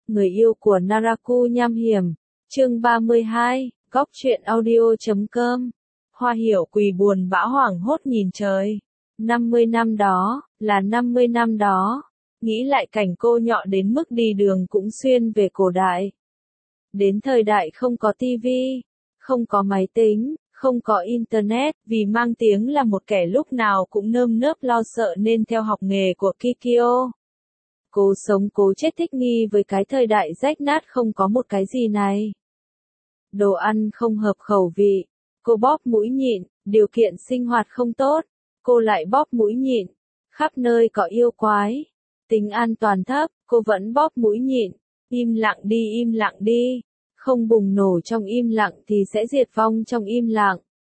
Người yêu của Naraku nham hiểm. Chương 32, góc truyện audio.com. Hoa Hiểu Quỳ buồn bã hoảng hốt nhìn trời. 50 năm đó, là 50 năm đó. Nghĩ lại cảnh cô nhọ đến mức đi đường cũng xuyên về cổ đại. Đến thời đại không có tivi, không có máy tính, không có internet, vì mang tiếng là một kẻ lúc nào cũng nơm nớp lo sợ nên theo học nghề của Kikyo. Cố sống cố chết thích nghi với cái thời đại rách nát không có một cái gì này. Đồ ăn không hợp khẩu vị, cô bóp mũi nhịn, điều kiện sinh hoạt không tốt, cô lại bóp mũi nhịn, khắp nơi có yêu quái, tính an toàn thấp, cô vẫn bóp mũi nhịn, im lặng đi, không bùng nổ trong im lặng thì sẽ diệt vong trong im lặng.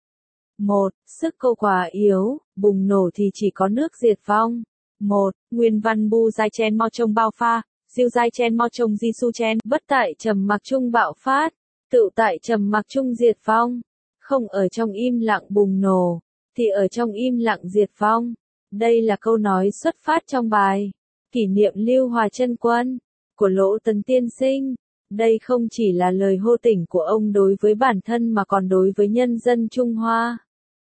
Sức cô quá yếu, bùng nổ thì chỉ có nước diệt vong. Nguyên văn bu giai chen mo trông bao pha, diêu giai chen mo trông Jisoo chen, bất tại trầm mặc chung bạo phát, tự tại trầm mặc chung diệt vong. Không ở trong im lặng bùng nổ, thì ở trong im lặng diệt vong. Đây là câu nói xuất phát trong bài Kỷ niệm Lưu Hòa Chân Quân của Lỗ Tấn tiên sinh. Đây không chỉ là lời hô tình của ông đối với bản thân mà còn đối với nhân dân Trung Hoa.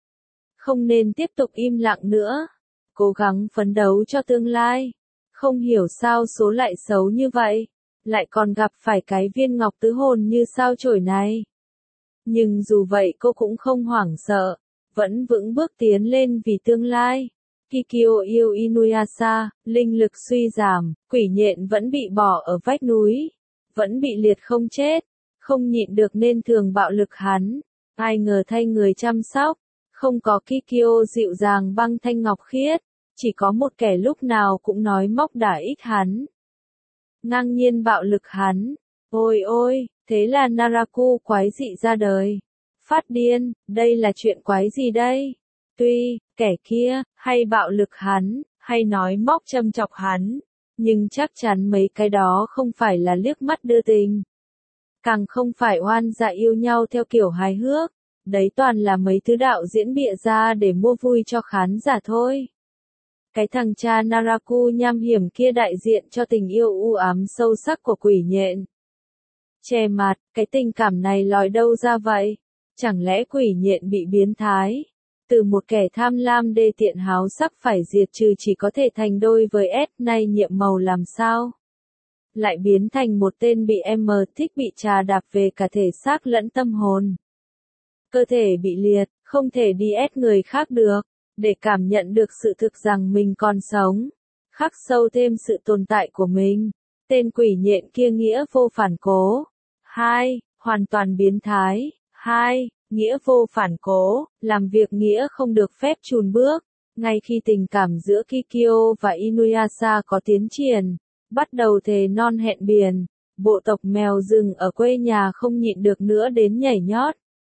Không nên tiếp tục im lặng nữa. Cố gắng phấn đấu cho tương lai. Không hiểu sao số lại xấu như vậy. Lại còn gặp phải cái viên ngọc tứ hồn như sao chổi này. Nhưng dù vậy cô cũng không hoảng sợ. Vẫn vững bước tiến lên vì tương lai. Kikyo yêu Inuyasha, linh lực suy giảm, quỷ nhện vẫn bị bỏ ở vách núi. Vẫn bị liệt không chết. Không nhịn được nên thường bạo lực hắn. Ai ngờ thay người chăm sóc. Không có Kikyo dịu dàng băng thanh ngọc khiết. Chỉ có một kẻ lúc nào cũng nói móc đả ích hắn. Ngang nhiên bạo lực hắn. Ôi, thế là Naraku quái dị ra đời. Phát điên, đây là chuyện quái gì đây? Tuy, kẻ kia, hay bạo lực hắn, hay nói móc châm chọc hắn. Nhưng chắc chắn mấy cái đó không phải là liếc mắt đưa tình. Càng không phải oan dạ yêu nhau theo kiểu hài hước. Đấy toàn là mấy thứ đạo diễn bịa ra để mua vui cho khán giả thôi. Cái thằng cha Naraku nham hiểm kia đại diện cho tình yêu u ám sâu sắc của quỷ nhện. Che mặt, cái tình cảm này lòi đâu ra vậy? Chẳng lẽ quỷ nhện bị biến thái? Từ một kẻ tham lam đê tiện háo sắc phải diệt trừ chỉ có thể thành đôi với S nay nhiệm màu làm sao? Lại biến thành một tên bị M thích bị trà đạp về cả thể xác lẫn tâm hồn. Cơ thể bị liệt, không thể đi ép người khác được, để cảm nhận được sự thực rằng mình còn sống, khắc sâu thêm sự tồn tại của mình. Tên quỷ nhện kia nghĩa vô phản cố. 2. Hoàn toàn biến thái. 2. Nghĩa vô phản cố, làm việc nghĩa không được phép chùn bước. Ngay khi tình cảm giữa Kikyo và Inuyasha có tiến triển, bắt đầu thề non hẹn biển, bộ tộc mèo rừng ở quê nhà không nhịn được nữa đến nhảy nhót.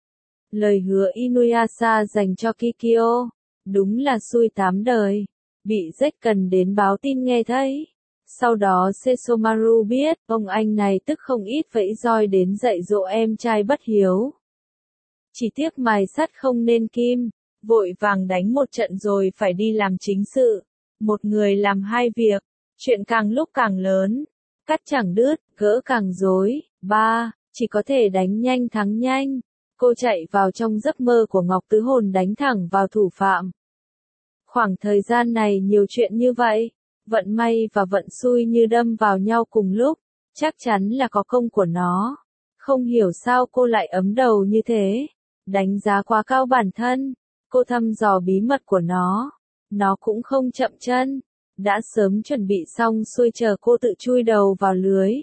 Lời hứa Inuyasha dành cho Kikyo, đúng là xui 8 đời. Bị rách cần đến báo tin nghe thấy. Sau đó Sesomaru biết, ông anh này tức không ít vẫy roi đến dạy dỗ em trai bất hiếu. Chỉ tiếc mài sắt không nên kim, vội vàng đánh một trận rồi phải đi làm chính sự. Một người làm hai việc, chuyện càng lúc càng lớn, cắt chẳng đứt, gỡ càng rối. 3. Chỉ có thể đánh nhanh thắng nhanh. Cô chạy vào trong giấc mơ của Ngọc Tứ Hồn đánh thẳng vào thủ phạm. Khoảng thời gian này nhiều chuyện như vậy, vận may và vận xui như đâm vào nhau cùng lúc, chắc chắn là có công của nó. Không hiểu sao cô lại ấm đầu như thế, đánh giá quá cao bản thân, cô thăm dò bí mật của nó cũng không chậm chân, đã sớm chuẩn bị xong xuôi chờ cô tự chui đầu vào lưới.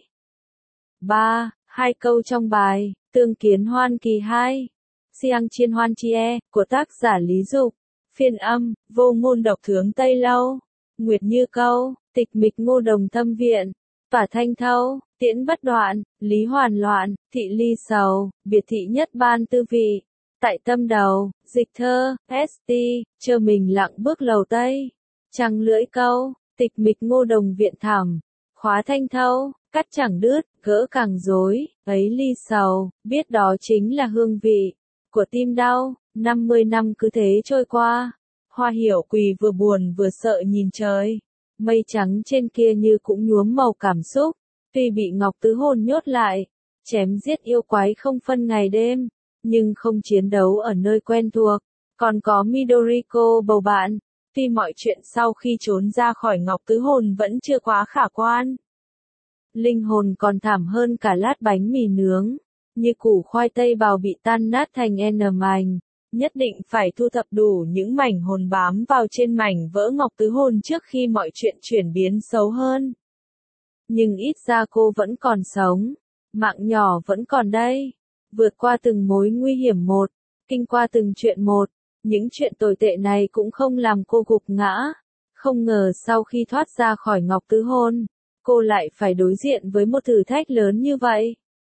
3. Hai câu trong bài Tương Kiến Hoan Kỳ 2, Siang Chiên Hoan Chie, của tác giả Lý Dục, phiên âm, Vô Ngôn Độc Thướng Tây Lâu, Nguyệt Như Câu, Tịch Mịch Ngô Đồng Thâm Viện, Tỏa Thanh Thâu, Tiễn Bất Đoạn, Lý Hoàn Loạn, Thị Ly Sầu, Biệt Thị Nhất Ban Tư Vị, Tại Tâm Đầu, Dịch Thơ, ST, Chờ Mình Lặng Bước Lầu Tây, Trăng Lưỡi Câu, Tịch Mịch Ngô Đồng Viện Thẳm, Khóa Thanh Thâu, Cắt chẳng đứt, gỡ càng rối, ấy ly sầu, biết đó chính là hương vị của tim đau. 50 năm cứ thế trôi qua. Hoa Hiểu Quỳ vừa buồn vừa sợ nhìn trời. Mây trắng trên kia như cũng nhuốm màu cảm xúc. Tuy bị Ngọc Tứ Hồn nhốt lại, chém giết yêu quái không phân ngày đêm, nhưng không chiến đấu ở nơi quen thuộc, còn có Midoriko bầu bạn. Tuy mọi chuyện sau khi trốn ra khỏi Ngọc Tứ Hồn vẫn chưa quá khả quan. Linh hồn còn thảm hơn cả lát bánh mì nướng, như củ khoai tây bào bị tan nát thành n mảnh. Nhất định phải thu thập đủ những mảnh hồn bám vào trên mảnh vỡ Ngọc Tứ Hồn trước khi mọi chuyện chuyển biến xấu hơn. Nhưng ít ra cô vẫn còn sống, mạng nhỏ vẫn còn đây. Vượt qua từng mối nguy hiểm một, kinh qua từng chuyện một, những chuyện tồi tệ này cũng không làm cô gục ngã. Không ngờ sau khi thoát ra khỏi Ngọc Tứ Hồn, cô lại phải đối diện với một thử thách lớn như vậy.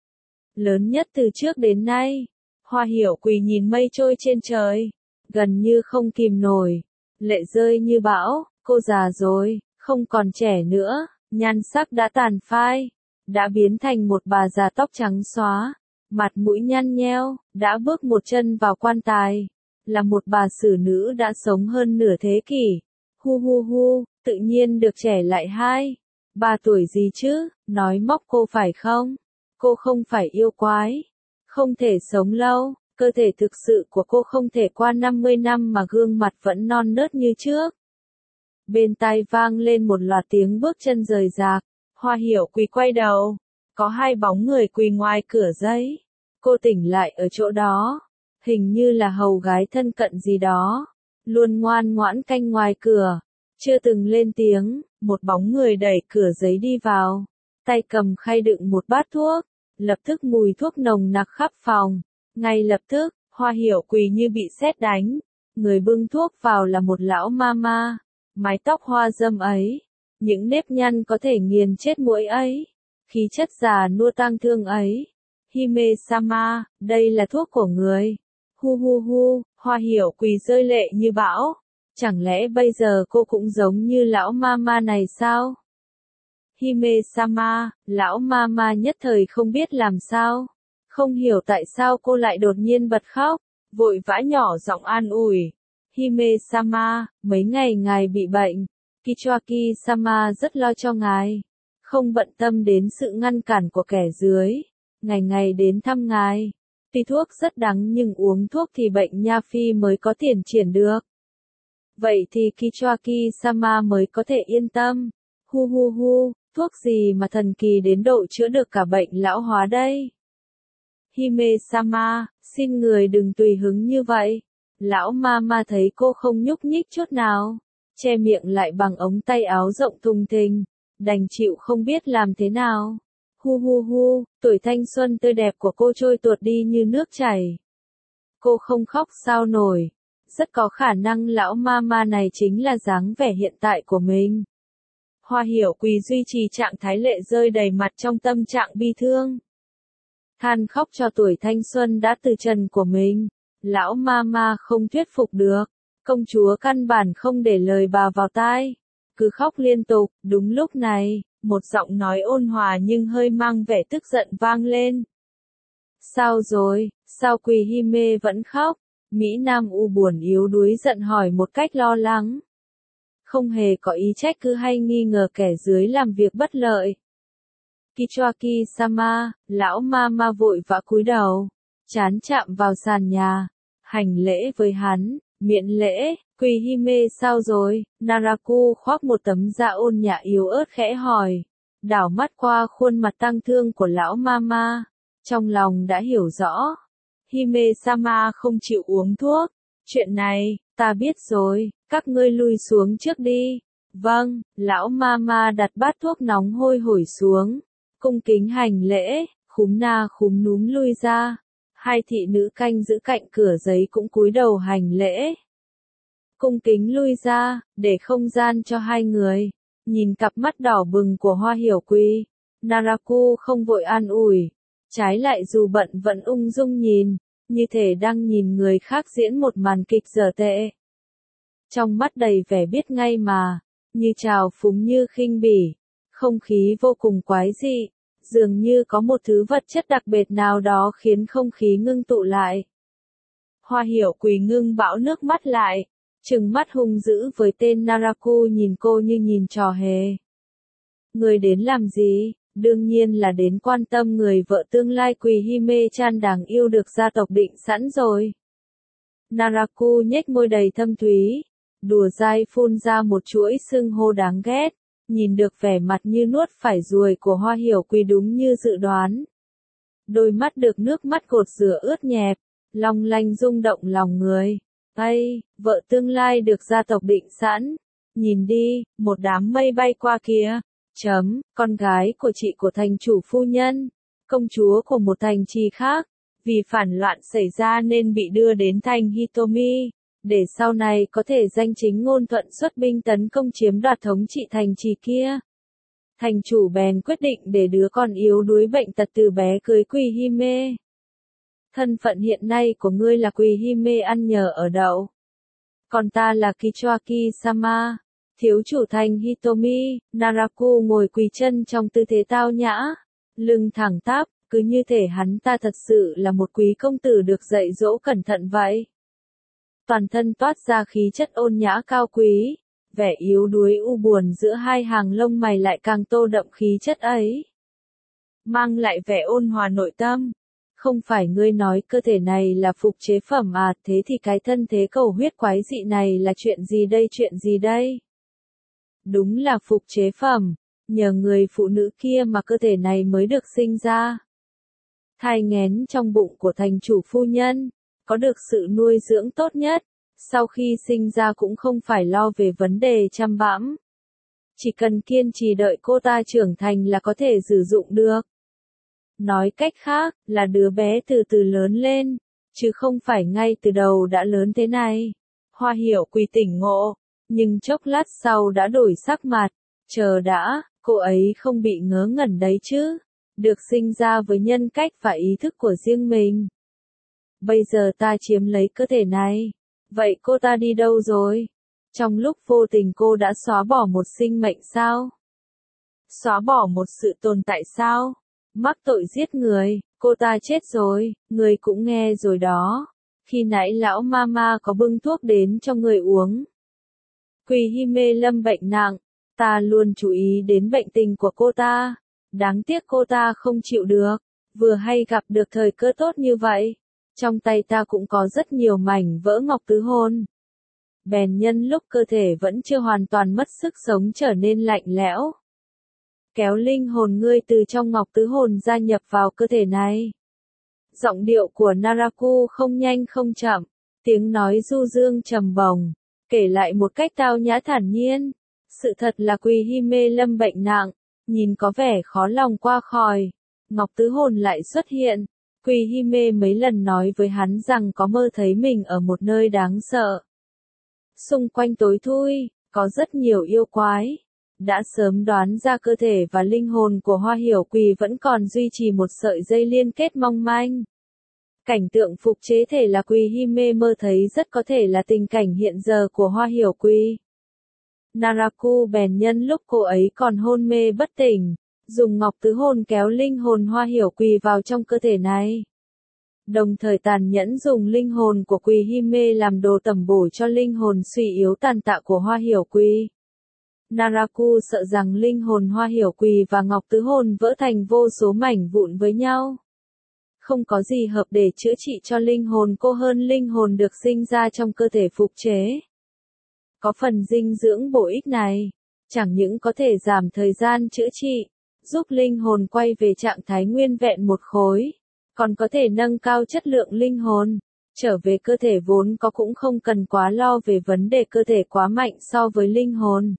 Lớn nhất từ trước đến nay. Hoa Hiểu Quỳ nhìn mây trôi trên trời, gần như không kìm nổi, lệ rơi như bão. Cô già rồi, không còn trẻ nữa, nhan sắc đã tàn phai, đã biến thành một bà già tóc trắng xóa, mặt mũi nhăn nheo, đã bước một chân vào quan tài, là một bà xử nữ đã sống hơn nửa thế kỷ. Hu hu hu, tự nhiên được trẻ lại 2-3 tuổi gì chứ, nói móc cô phải không? Cô không phải yêu quái, không thể sống lâu, cơ thể thực sự của cô không thể qua 50 năm mà gương mặt vẫn non nớt như trước. Bên tai vang lên một loạt tiếng bước chân rời rạc, Hoa Hiểu Quỳ quay đầu, có 2 bóng người quỳ ngoài cửa giấy. Cô tỉnh lại ở chỗ đó, hình như là hầu gái thân cận gì đó, luôn ngoan ngoãn canh ngoài cửa, chưa từng lên tiếng. Một bóng người đẩy cửa giấy đi vào, tay cầm khay đựng một bát thuốc, lập tức mùi thuốc nồng nặc khắp phòng. Ngay lập tức, Hoa Hiểu Quỳ như bị sét đánh, người bưng thuốc vào là một lão mama, mái tóc hoa râm ấy, những nếp nhăn có thể nghiền chết muỗi ấy, khí chất già nua tang thương ấy. Hime-sama, đây là thuốc của người. Hu hu hu, Hoa Hiểu Quỳ rơi lệ như bão. Chẳng lẽ bây giờ cô cũng giống như lão mama này sao? Hime-sama, lão mama nhất thời không biết làm sao. Không hiểu tại sao cô lại đột nhiên bật khóc, vội vã nhỏ giọng an ủi. Hime-sama, mấy ngày ngài bị bệnh, Kichoaki-sama rất lo cho ngài, không bận tâm đến sự ngăn cản của kẻ dưới, ngày ngày đến thăm ngài. Tuy thuốc rất đắng nhưng uống thuốc thì bệnh nha phi mới có tiền triển được. Vậy thì Kichoaki-sama mới có thể yên tâm. Hu hu hu, thuốc gì mà thần kỳ đến độ chữa được cả bệnh lão hóa đây? Hime-sama, xin người đừng tùy hứng như vậy. Lão mama thấy cô không nhúc nhích chút nào, che miệng lại bằng ống tay áo rộng thùng thình, đành chịu không biết làm thế nào. Hu hu hu, tuổi thanh xuân tươi đẹp của cô trôi tuột đi như nước chảy. Cô không khóc sao nổi, rất có khả năng lão mama này chính là dáng vẻ hiện tại của mình. Hoa Hiểu Quỳ duy trì trạng thái lệ rơi đầy mặt trong tâm trạng bi thương. Than khóc cho tuổi thanh xuân đã từ trần của mình. Lão mama không thuyết phục được. Công chúa căn bản không để lời bà vào tai, cứ khóc liên tục. Đúng lúc này, một giọng nói ôn hòa nhưng hơi mang vẻ tức giận vang lên. Sao rồi, sao Quỳ Hime vẫn khóc? Mỹ Nam U buồn yếu đuối giận hỏi một cách lo lắng. Không hề có ý trách cứ hay nghi ngờ kẻ dưới làm việc bất lợi. Kichoaki-sama, lão mama vội vã cúi đầu, trán chạm vào sàn nhà, hành lễ với hắn, miễn lễ. Quỳ Hime sao rồi? Naraku khoác một tấm da ôn nhã yếu ớt khẽ hỏi, đảo mắt qua khuôn mặt tang thương của lão mama, trong lòng đã hiểu rõ. Hime-sama không chịu uống thuốc. Chuyện này, ta biết rồi, các ngươi lui xuống trước đi. Vâng, lão mama đặt bát thuốc nóng hôi hổi xuống, cung kính hành lễ, khúm na khúm núm lui ra. 2 thị nữ canh giữ cạnh cửa giấy cũng cúi đầu hành lễ, cung kính lui ra, để không gian cho 2 người. Nhìn cặp mắt đỏ bừng của Hoa Hiểu Quỳ, Naraku không vội an ủi, trái lại dù bận vẫn ung dung nhìn, như thể đang nhìn người khác diễn một màn kịch dở tệ. Trong mắt đầy vẻ biết ngay mà, như trào phúng như khinh bỉ, không khí vô cùng quái dị, dường như có một thứ vật chất đặc biệt nào đó khiến không khí ngưng tụ lại. Hoa Hiểu Quỳ ngưng bão nước mắt lại, trừng mắt hung dữ với tên Naraku nhìn cô như nhìn trò hề. Người đến làm gì? Đương nhiên là đến quan tâm người vợ tương lai Quỳ Hime-chan đáng yêu được gia tộc định sẵn rồi. Naraku nhếch môi đầy thâm thúy, đùa dai phun ra một chuỗi xưng hô đáng ghét, nhìn được vẻ mặt như nuốt phải ruồi của Hoa Hiểu Quỳ đúng như dự đoán. Đôi mắt được nước mắt gột rửa ướt nhẹp, long lanh rung động lòng người. Ây, vợ tương lai được gia tộc định sẵn. Nhìn đi, một đám mây bay qua kìa. Con gái của chị của thành chủ phu nhân, công chúa của một thành trì khác, vì phản loạn xảy ra nên bị đưa đến thành Hitomi, để sau này có thể danh chính ngôn thuận xuất binh tấn công chiếm đoạt thống trị thành trì kia. Thành chủ bèn quyết định để đứa con yếu đuối bệnh tật từ bé cưới Quỳ Hime. Thân phận hiện nay của ngươi là Quỳ Hime ăn nhờ ở đậu. Còn ta là Kichoaki-sama, thiếu chủ thành Hitomi. Naraku ngồi quỳ chân trong tư thế tao nhã, lưng thẳng tắp, cứ như thể hắn ta thật sự là một quý công tử được dạy dỗ cẩn thận vậy. Toàn thân toát ra khí chất ôn nhã cao quý, vẻ yếu đuối u buồn giữa hai hàng lông mày lại càng tô đậm khí chất ấy. Mang lại vẻ ôn hòa nội tâm. Không phải ngươi nói cơ thể này là phục chế phẩm à, thế thì cái thân thế cầu huyết quái dị này là chuyện gì đây? Đúng là phục chế phẩm, nhờ người phụ nữ kia mà cơ thể này mới được sinh ra. Thai nghén trong bụng của thành chủ phu nhân, có được sự nuôi dưỡng tốt nhất, sau khi sinh ra cũng không phải lo về vấn đề chăm bẵm. Chỉ cần kiên trì đợi cô ta trưởng thành là có thể sử dụng được. Nói cách khác, là đứa bé từ từ lớn lên, chứ không phải ngay từ đầu đã lớn thế này. Hoa Hiểu Quỳ tỉnh ngộ, nhưng chốc lát sau đã đổi sắc mặt. Chờ đã, cô ấy không bị ngớ ngẩn đấy chứ. Được sinh ra với nhân cách và ý thức của riêng mình. Bây giờ ta chiếm lấy cơ thể này. Vậy cô ta đi đâu rồi? Trong lúc vô tình cô đã xóa bỏ một sinh mệnh sao? Xóa bỏ một sự tồn tại sao? Mắc tội giết người, cô ta chết rồi, người cũng nghe rồi đó. Khi nãy lão mama có bưng thuốc đến cho người uống. Quỳ Hime lâm bệnh nặng, ta luôn chú ý đến bệnh tình của cô ta. Đáng tiếc cô ta không chịu được, vừa hay gặp được thời cơ tốt như vậy. Trong tay ta cũng có rất nhiều mảnh vỡ ngọc tứ hôn. Bèn nhân lúc cơ thể vẫn chưa hoàn toàn mất sức sống trở nên lạnh lẽo. Kéo linh hồn ngươi từ trong ngọc tứ hồn gia nhập vào cơ thể này. Giọng điệu của Naraku không nhanh không chậm, tiếng nói du dương trầm bổng, kể lại một cách tao nhã thản nhiên. Sự thật là Quỳ Hime lâm bệnh nặng, nhìn có vẻ khó lòng qua khỏi. Ngọc tứ hồn lại xuất hiện. Quỳ Hime mấy lần nói với hắn rằng có mơ thấy mình ở một nơi đáng sợ. Xung quanh tối thui, có rất nhiều yêu quái. Đã sớm đoán ra cơ thể và linh hồn của Hoa Hiểu Quỳ vẫn còn duy trì một sợi dây liên kết mong manh. Cảnh tượng phục chế thể là Quỳ Hime mơ thấy rất có thể là tình cảnh hiện giờ của Hoa Hiểu Quỳ. Naraku bèn nhân lúc cô ấy còn hôn mê bất tỉnh, dùng ngọc tứ hồn kéo linh hồn Hoa Hiểu Quỳ vào trong cơ thể này. Đồng thời tàn nhẫn dùng linh hồn của Quỳ Hime làm đồ tẩm bổ cho linh hồn suy yếu tàn tạ của Hoa Hiểu Quỳ. Naraku sợ rằng linh hồn Hoa Hiểu Quỳ và ngọc tứ hồn vỡ thành vô số mảnh vụn với nhau. Không có gì hợp để chữa trị cho linh hồn cô hơn linh hồn được sinh ra trong cơ thể phục chế. Có phần dinh dưỡng bổ ích này, chẳng những có thể giảm thời gian chữa trị, giúp linh hồn quay về trạng thái nguyên vẹn một khối, còn có thể nâng cao chất lượng linh hồn, trở về cơ thể vốn có cũng không cần quá lo về vấn đề cơ thể quá mạnh so với linh hồn.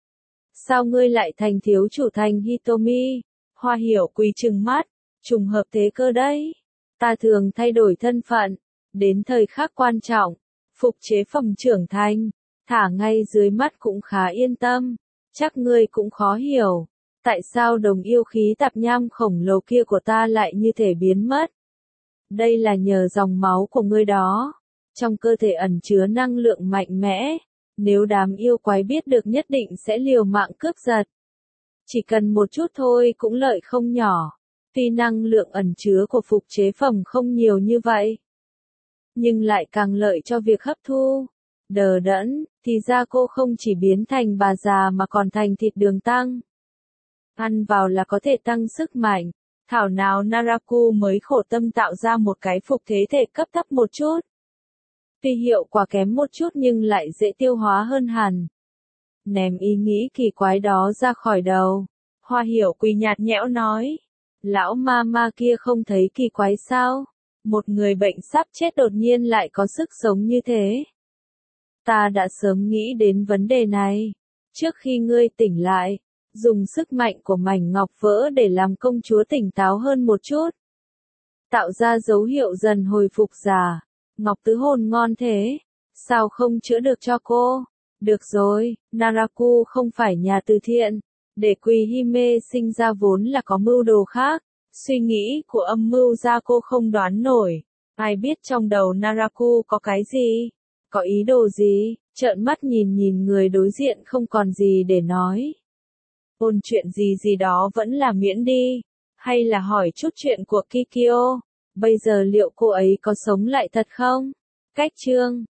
Sao ngươi lại thành thiếu chủ thành Hitomi? Hoa Hiểu Quỳ trừng mắt, trùng hợp thế cơ đấy. Ta thường thay đổi thân phận, đến thời khắc quan trọng, phục chế phẩm trưởng thành, thả ngay dưới mắt cũng khá yên tâm. Chắc ngươi cũng khó hiểu, tại sao đồng yêu khí tạp nham khổng lồ kia của ta lại như thể biến mất. Đây là nhờ dòng máu của ngươi đó. Trong cơ thể ẩn chứa năng lượng mạnh mẽ. Nếu đám yêu quái biết được nhất định sẽ liều mạng cướp giật. Chỉ cần một chút thôi cũng lợi không nhỏ. Tuy năng lượng ẩn chứa của phục chế phẩm không nhiều như vậy, nhưng lại càng lợi cho việc hấp thu. Đờ đẫn, thì ra cô không chỉ biến thành bà già mà còn thành thịt đường tăng. Ăn vào là có thể tăng sức mạnh. Thảo nào Naraku mới khổ tâm tạo ra một cái phục thế thể cấp thấp một chút. Tuy hiệu quả kém một chút nhưng lại dễ tiêu hóa hơn hẳn. Ném ý nghĩ kỳ quái đó ra khỏi đầu. Hoa Hiểu Quỳ nhạt nhẽo nói. Lão ma ma kia không thấy kỳ quái sao? Một người bệnh sắp chết đột nhiên lại có sức sống như thế. Ta đã sớm nghĩ đến vấn đề này. Trước khi ngươi tỉnh lại, dùng sức mạnh của mảnh ngọc vỡ để làm công chúa tỉnh táo hơn một chút. Tạo ra dấu hiệu dần hồi phục già. Ngọc tứ hồn ngon thế. Sao không chữa được cho cô? Được rồi, Naraku không phải nhà từ thiện. Để Quỳ Hime sinh ra vốn là có mưu đồ khác. Suy nghĩ của âm mưu ra cô không đoán nổi. Ai biết trong đầu Naraku có cái gì? Có ý đồ gì? Trợn mắt nhìn người đối diện không còn gì để nói. Ôn chuyện gì đó vẫn là miễn đi. Hay là hỏi chút chuyện của Kikyo. Bây giờ liệu cô ấy có sống lại thật không? Cách chương